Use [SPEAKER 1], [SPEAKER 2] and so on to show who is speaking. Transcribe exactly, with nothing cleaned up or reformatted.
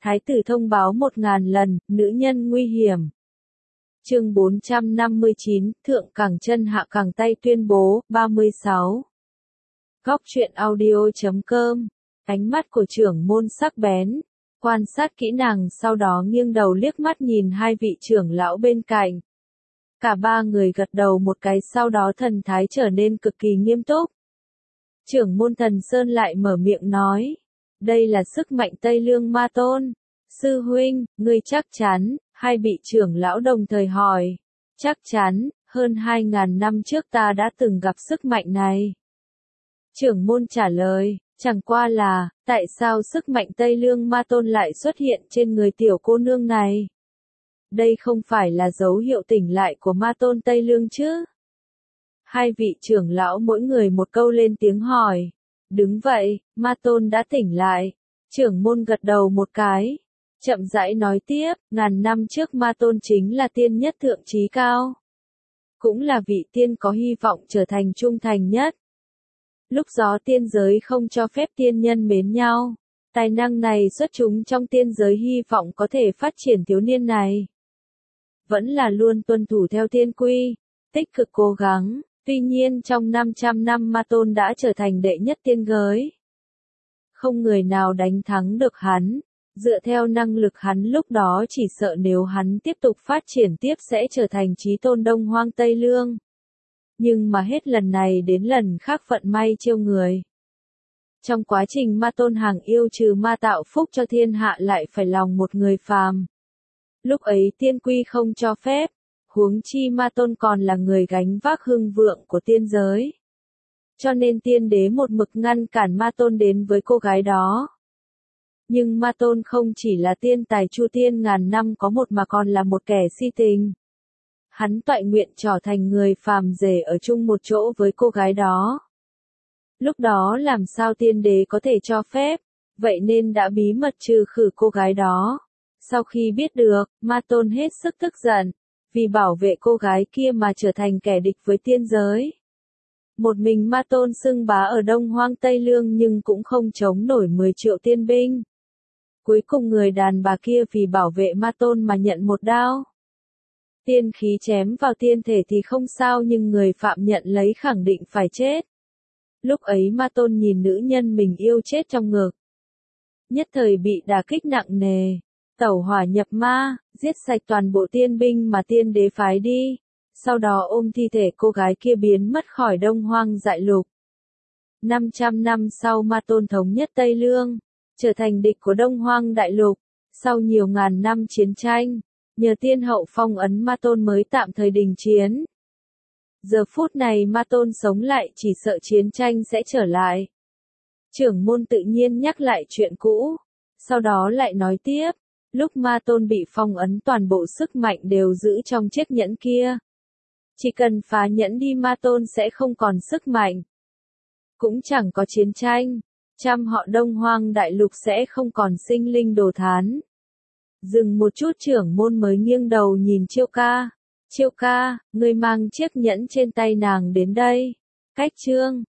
[SPEAKER 1] Thái tử thông báo một ngàn lần, nữ nhân nguy hiểm. Chương bốn trăm năm mươi chín, thượng cẳng chân hạ cẳng tay tuyên bố, ba mươi sáu. Góc truyện audio chấm com. Ánh mắt của trưởng môn sắc bén, quan sát kỹ nàng, sau đó nghiêng đầu liếc mắt nhìn hai vị trưởng lão bên cạnh. Cả ba người gật đầu một cái, sau đó thần thái trở nên cực kỳ nghiêm túc. Trưởng môn Thần Sơn lại mở miệng nói, đây là sức mạnh Tây Lương Ma Tôn. Sư huynh, ngươi chắc chắn? Hai vị trưởng lão đồng thời hỏi. Chắc chắn, hơn hai ngàn năm trước ta đã từng gặp sức mạnh này. Trưởng môn trả lời, chẳng qua là, tại sao sức mạnh Tây Lương Ma Tôn lại xuất hiện trên người tiểu cô nương này? Đây không phải là dấu hiệu tỉnh lại của Ma Tôn Tây Lương chứ? Hai vị trưởng lão mỗi người một câu lên tiếng hỏi. Đúng vậy, Ma Tôn đã tỉnh lại. Trưởng môn gật đầu một cái. Chậm rãi nói tiếp, ngàn năm trước Ma Tôn chính là tiên nhất thượng trí cao. Cũng là vị tiên có hy vọng trở thành trung thành nhất. Lúc đó tiên giới không cho phép tiên nhân mến nhau. Tài năng này xuất chúng trong tiên giới, hy vọng có thể phát triển thiếu niên này. Vẫn là luôn tuân thủ theo tiên quy, tích cực cố gắng. Tuy nhiên trong năm trăm năm Ma Tôn đã trở thành đệ nhất tiên giới. Không người nào đánh thắng được hắn. Dựa theo năng lực hắn lúc đó, chỉ sợ nếu hắn tiếp tục phát triển tiếp sẽ trở thành chí tôn Đông Hoang Tây Lương. Nhưng mà hết lần này đến lần khác vận may trêu người. Trong quá trình Ma Tôn hàng yêu trừ ma tạo phúc cho thiên hạ lại phải lòng một người phàm. Lúc ấy tiên quy không cho phép, huống chi Ma Tôn còn là người gánh vác hưng vượng của tiên giới. Cho nên tiên đế một mực ngăn cản Ma Tôn đến với cô gái đó. Nhưng Ma Tôn không chỉ là tiên tài chu tiên ngàn năm có một mà còn là một kẻ si tình. Hắn toại nguyện trở thành người phàm rể ở chung một chỗ với cô gái đó. Lúc đó làm sao tiên đế có thể cho phép, vậy nên đã bí mật trừ khử cô gái đó. Sau khi biết được, Ma Tôn hết sức tức giận, vì bảo vệ cô gái kia mà trở thành kẻ địch với tiên giới. Một mình Ma Tôn xưng bá ở Đông Hoang Tây Lương nhưng cũng không chống nổi mười triệu tiên binh. Cuối cùng người đàn bà kia vì bảo vệ Ma Tôn mà nhận một đao. Tiên khí chém vào tiên thể thì không sao, nhưng người phạm nhận lấy khẳng định phải chết. Lúc ấy Ma Tôn nhìn nữ nhân mình yêu chết trong ngực. Nhất thời bị đả kích nặng nề. Tẩu hỏa nhập ma, giết sạch toàn bộ tiên binh mà tiên đế phái đi. Sau đó ôm thi thể cô gái kia biến mất khỏi Đông Hoang Dại Lục. năm trăm năm sau Ma Tôn thống nhất Tây Lương, trở thành địch của Đông Hoang Đại Lục. Sau nhiều ngàn năm chiến tranh, nhờ tiên hậu phong ấn Ma Tôn mới tạm thời đình chiến. Giờ phút này Ma Tôn sống lại, chỉ sợ chiến tranh sẽ trở lại. Trưởng môn tự nhiên nhắc lại chuyện cũ, sau đó lại nói tiếp, lúc Ma Tôn bị phong ấn toàn bộ sức mạnh đều giữ trong chiếc nhẫn kia. Chỉ cần phá nhẫn đi Ma Tôn sẽ không còn sức mạnh. Cũng chẳng có chiến tranh, trăm họ Đông Hoang Đại Lục sẽ không còn sinh linh đồ thán. Dừng một chút, trưởng môn mới nghiêng đầu nhìn Chiêu Ca. Chiêu Ca, ngươi mang chiếc nhẫn trên tay nàng đến đây. Cách chương